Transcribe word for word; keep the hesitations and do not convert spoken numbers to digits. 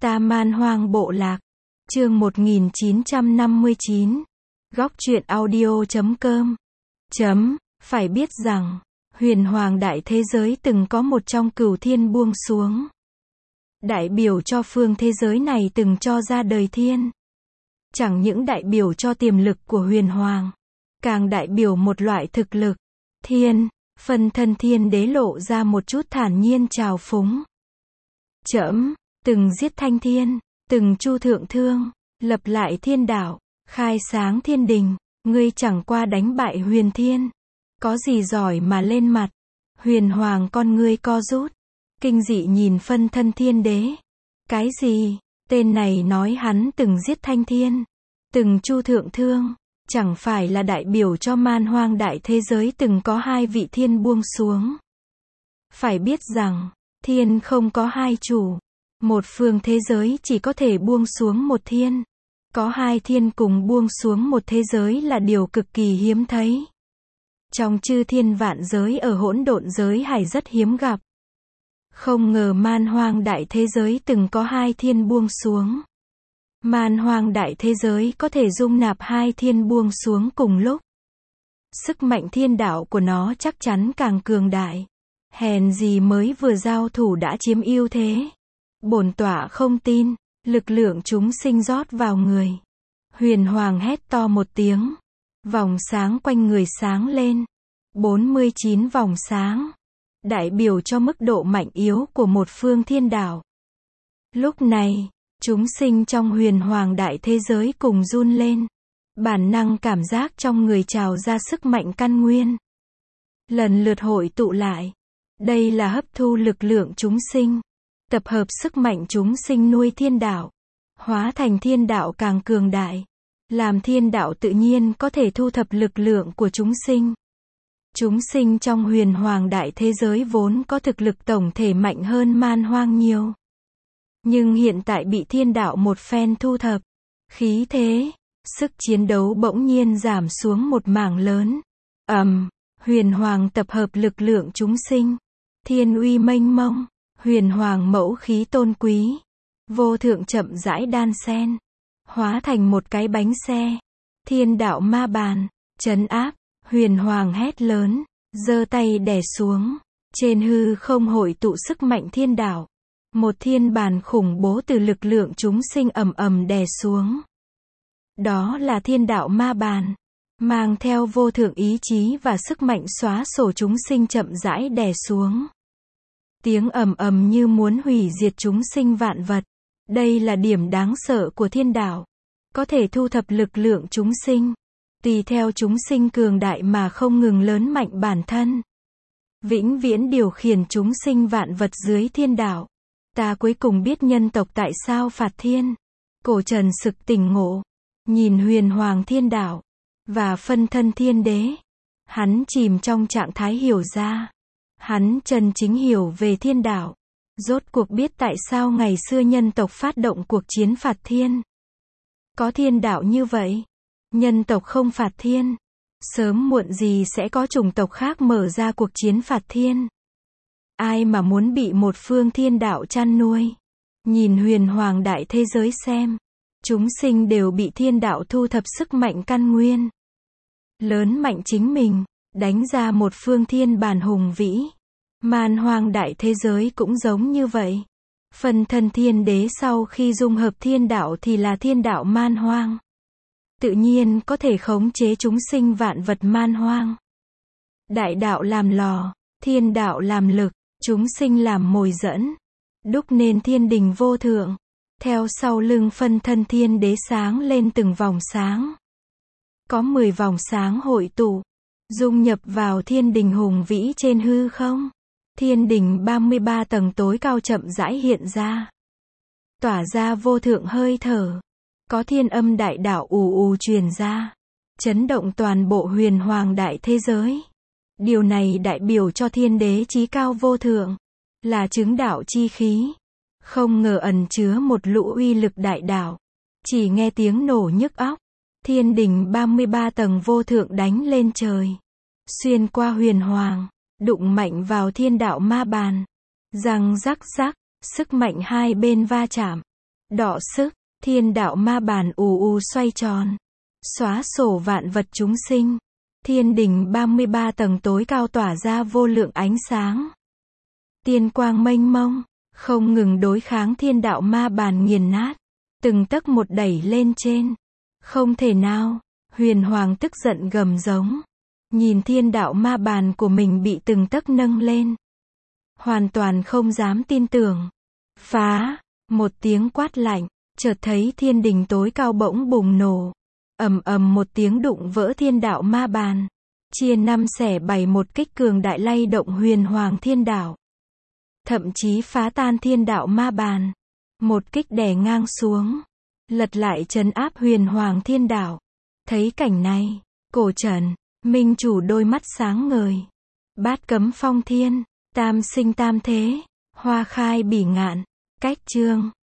Ta Man Hoang Bộ Lạc. Chương một nghìn chín trăm năm mươi chín. Góc truyện audio chấm com. Chấm, phải biết rằng, huyền hoàng đại thế giới từng có một trong cửu thiên buông xuống. Đại biểu cho phương thế giới này từng cho ra đời thiên. Chẳng những đại biểu cho tiềm lực của huyền hoàng, càng đại biểu một loại thực lực. Thiên, phân thân thiên đế lộ ra một chút thản nhiên trào phúng. Trẫm từng giết thanh thiên, từng chu thượng thương, lập lại thiên đạo, khai sáng thiên đình, ngươi chẳng qua đánh bại huyền thiên. Có gì giỏi mà lên mặt. Huyền hoàng con ngươi co rút, kinh dị nhìn phân thân thiên đế. Cái gì? Tên này nói hắn từng giết thanh thiên, từng chu thượng thương, chẳng phải là đại biểu cho man hoang đại thế giới từng có hai vị thiên buông xuống. Phải biết rằng, thiên không có hai chủ. Một phương thế giới chỉ có thể buông xuống một thiên. Có hai thiên cùng buông xuống một thế giới là điều cực kỳ hiếm thấy. Trong chư thiên vạn giới ở hỗn độn giới hải rất hiếm gặp. Không ngờ man hoang đại thế giới từng có hai thiên buông xuống. Man hoang đại thế giới có thể dung nạp hai thiên buông xuống cùng lúc. Sức mạnh thiên đạo của nó chắc chắn càng cường đại. Hèn gì mới vừa giao thủ đã chiếm ưu thế. Bổn tọa không tin, lực lượng chúng sinh rót vào người. Huyền hoàng hét to một tiếng. Vòng sáng quanh người sáng lên. bốn mươi chín vòng sáng. Đại biểu cho mức độ mạnh yếu của một phương thiên đạo. Lúc này, chúng sinh trong huyền hoàng đại thế giới cùng run lên. Bản năng cảm giác trong người trào ra sức mạnh căn nguyên. Lần lượt hội tụ lại. Đây là hấp thu lực lượng chúng sinh. Tập hợp sức mạnh chúng sinh nuôi thiên đạo. Hóa thành thiên đạo càng cường đại. Làm thiên đạo tự nhiên có thể thu thập lực lượng của chúng sinh. Chúng sinh trong huyền hoàng đại thế giới vốn có thực lực tổng thể mạnh hơn man hoang nhiều. Nhưng hiện tại bị thiên đạo một phen thu thập. Khí thế, sức chiến đấu bỗng nhiên giảm xuống một mảng lớn. Ầm, huyền hoàng tập hợp lực lượng chúng sinh. Thiên uy mênh mông. Huyền hoàng mẫu khí tôn quý. Vô thượng chậm rãi đan xen. Hóa thành một cái bánh xe. Thiên đạo ma bàn. Trấn áp. Huyền hoàng hét lớn. Giơ tay đè xuống. Trên hư không hội tụ sức mạnh thiên đạo. Một thiên bàn khủng bố từ lực lượng chúng sinh ầm ầm đè xuống. Đó là thiên đạo ma bàn. Mang theo vô thượng ý chí và sức mạnh xóa sổ chúng sinh chậm rãi đè xuống. Tiếng ầm ầm như muốn hủy diệt chúng sinh vạn vật. Đây là điểm đáng sợ của thiên đạo. Có thể thu thập lực lượng chúng sinh. Tùy theo chúng sinh cường đại mà không ngừng lớn mạnh bản thân. Vĩnh viễn điều khiển chúng sinh vạn vật dưới thiên đạo. Ta cuối cùng biết nhân tộc tại sao phạt thiên. Cổ trần sực tỉnh ngộ. Nhìn huyền hoàng thiên đạo. Và phân thân thiên đế. Hắn chìm trong trạng thái hiểu ra. Hắn chân chính hiểu về thiên đạo. Rốt cuộc biết tại sao ngày xưa nhân tộc phát động cuộc chiến phạt thiên. Có thiên đạo như vậy. Nhân tộc không phạt thiên. Sớm muộn gì sẽ có chủng tộc khác mở ra cuộc chiến phạt thiên. Ai mà muốn bị một phương thiên đạo chăn nuôi. Nhìn huyền hoàng đại thế giới xem. Chúng sinh đều bị thiên đạo thu thập sức mạnh căn nguyên. Lớn mạnh chính mình. Đánh ra một phương thiên bản hùng vĩ. Man hoang đại thế giới cũng giống như vậy. Phân thân thiên đế sau khi dung hợp thiên đạo thì là thiên đạo man hoang. Tự nhiên có thể khống chế chúng sinh vạn vật man hoang. Đại đạo làm lò, thiên đạo làm lực, chúng sinh làm mồi dẫn. Đúc nên thiên đình vô thượng. Theo sau lưng phân thân thiên đế sáng lên từng vòng sáng. Có mười vòng sáng hội tụ. Dung nhập vào thiên đình hùng vĩ trên hư không. Thiên đình ba mươi ba tầng tối cao chậm rãi hiện ra. Tỏa ra vô thượng hơi thở. Có thiên âm đại đạo ù ù truyền ra. Chấn động toàn bộ huyền hoàng đại thế giới. Điều này đại biểu cho thiên đế chí cao vô thượng. Là chứng đạo chi khí. Không ngờ ẩn chứa một lũ uy lực đại đạo. Chỉ nghe tiếng nổ nhức óc. Thiên đình ba mươi ba tầng vô thượng đánh lên trời. Xuyên qua huyền hoàng. Đụng mạnh vào thiên đạo ma bàn. Răng rắc rắc, sức mạnh hai bên va chạm. Đọ sức, thiên đạo ma bàn ù ù xoay tròn. Xóa sổ vạn vật chúng sinh. Thiên đình ba mươi ba tầng tối cao tỏa ra vô lượng ánh sáng. Tiên quang mênh mông, không ngừng đối kháng thiên đạo ma bàn nghiền nát. Từng tấc một đẩy lên trên. Không thể nào, huyền hoàng tức giận gầm giống. Nhìn thiên đạo ma bàn của mình bị từng tấc nâng lên. Hoàn toàn không dám tin tưởng. Phá, một tiếng quát lạnh, chợt thấy thiên đình tối cao bỗng bùng nổ. Ầm ầm một tiếng đụng vỡ thiên đạo ma bàn. Chia năm xẻ bảy một kích cường đại lay động huyền hoàng thiên đạo. Thậm chí phá tan thiên đạo ma bàn. Một kích đè ngang xuống. Lật lại trấn áp huyền hoàng thiên đạo. Thấy cảnh này, Cổ Trần, minh chủ đôi mắt sáng ngời. Bát cấm phong thiên, tam sinh tam thế, hoa khai bỉ ngạn. Cách chương